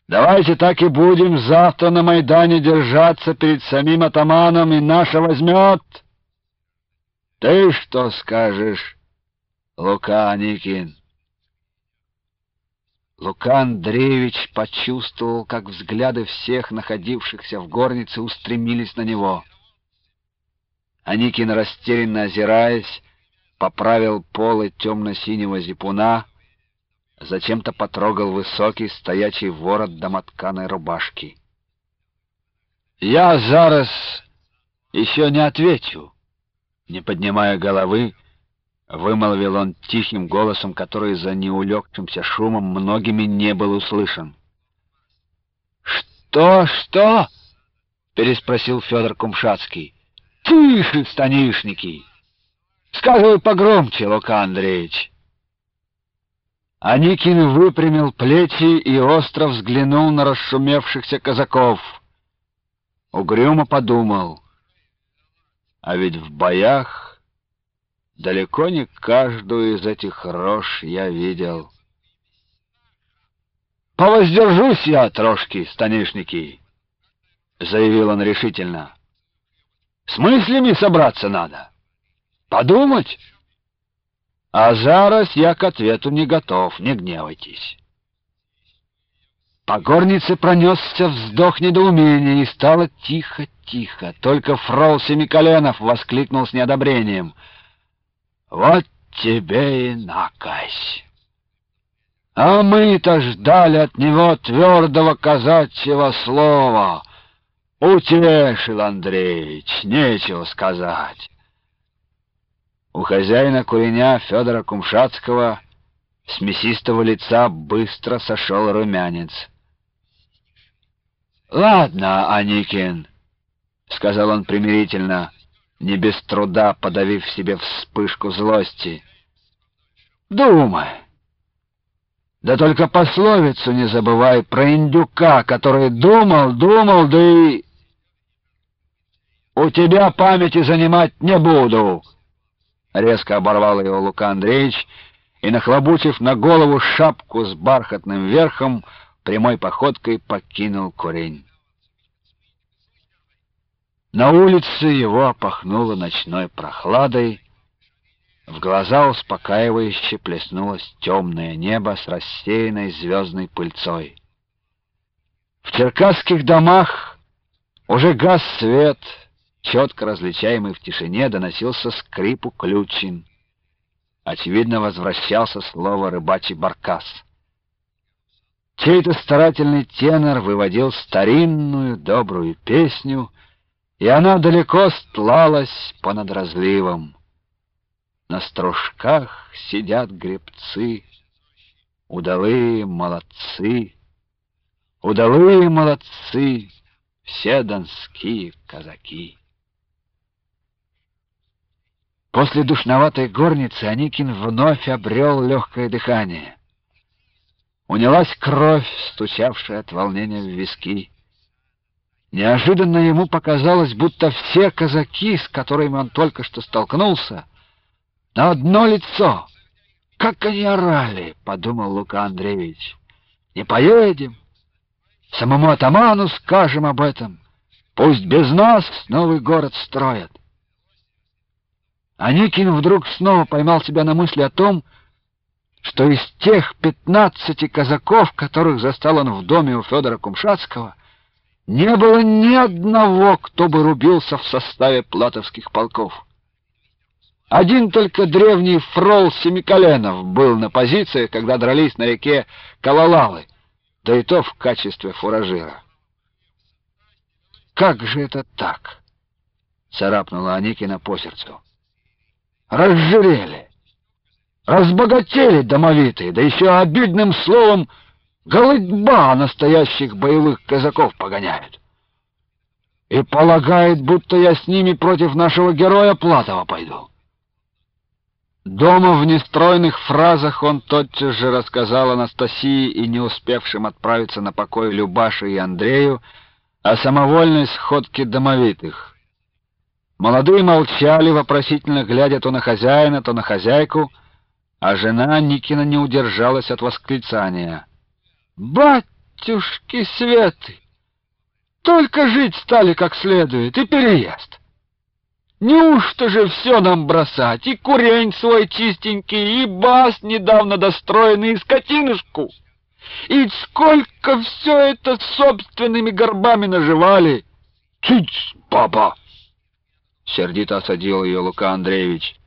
Давайте так и будем завтра на Майдане держаться перед самим атаманом, и наша возьмет. Ты что скажешь, Лука Аникин?» Лука Андреевич почувствовал, как взгляды всех находившихся в горнице устремились на него. Аникин, растерянно озираясь, поправил полы темно-синего зипуна, зачем-то потрогал высокий стоячий ворот домотканой рубашки. «Я зараз еще не отвечу», — не поднимая головы, вымолвил он тихим голосом, который за неулегшимся шумом многими не был услышан. «Что?» — переспросил Федор Кумшатский. «Тише, станишники! Сказывай погромче, Лука Андреевич!» Аникин выпрямил плечи и остро взглянул на расшумевшихся казаков. Угрюмо подумал: а ведь в боях далеко не каждую из этих рож я видел. «Повоздержусь я трошки, станишники», — заявил он решительно. «С мыслями собраться надо, подумать. А зараз я к ответу не готов, не гневайтесь». По горнице пронесся вздох недоумения, и стало тихо-тихо. Только фрол Семиколенов воскликнул с неодобрением: «Вот тебе и накась! А мы-то ждали от него твердого казачьего слова. Утешил Андреич, нечего сказать». У хозяина куреня Федора Кумшатского с мясистого лица быстро сошел румянец. «Ладно, Аникин», — сказал он примирительно, не без труда подавив в себе вспышку злости. «Думай. Да только пословицу не забывай про индюка, который думал, да и... У тебя памяти занимать не буду!» Резко оборвал его Лука Андреевич и, нахлобучив на голову шапку с бархатным верхом, прямой походкой покинул курень. На улице его опахнуло ночной прохладой, в глаза успокаивающе плеснулось темное небо с рассеянной звездной пыльцой. В черкасских домах уже гас свет, четко различаемый в тишине доносился скрип уключин. Очевидно, возвращался слово рыбачий баркас. Чей-то старательный тенор выводил старинную добрую песню, и она далеко стлалась понад разливом. На стружках сидят гребцы, удалые молодцы, все донские казаки. После душноватой горницы Аникин вновь обрел легкое дыхание. Унялась кровь, стучавшая от волнения в виски. Неожиданно ему показалось, будто все казаки, с которыми он только что столкнулся, на одно лицо. «Как они орали!» — подумал Лука Андреевич. «Не поедем! Самому атаману скажем об этом! Пусть без нас новый город строят!» Аникин вдруг снова поймал себя на мысли о том, что из тех 15 казаков, которых застал он в доме у Федора Кумшатского, не было ни одного, кто бы рубился в составе платовских полков. Один только древний фрол Семиколенов был на позиции, когда дрались на реке Калалалы, да и то в качестве фуражира. «Как же это так?» — царапнула Аникина по сердцу. «Разжирели, разбогатели домовитые, да еще обидным словом голытьба настоящих боевых казаков погоняют. И полагает, будто я с ними против нашего героя Платова пойду». Дома в нестройных фразах он тотчас же рассказал Анастасии и не успевшим отправиться на покой Любаше и Андрею о самовольной сходке домовитых. Молодые молчали, вопросительно глядя то на хозяина, то на хозяйку, а жена Никина не удержалась от восклицания: Батюшки Светы! Только жить стали как следует, и переезд. Неужто же все нам бросать? И курень свой чистенький, и бас недавно достроенный, и скотинушку. И сколько все это собственными горбами наживали! Цыц, баба! Сердито осадил ее Лука Андреевич.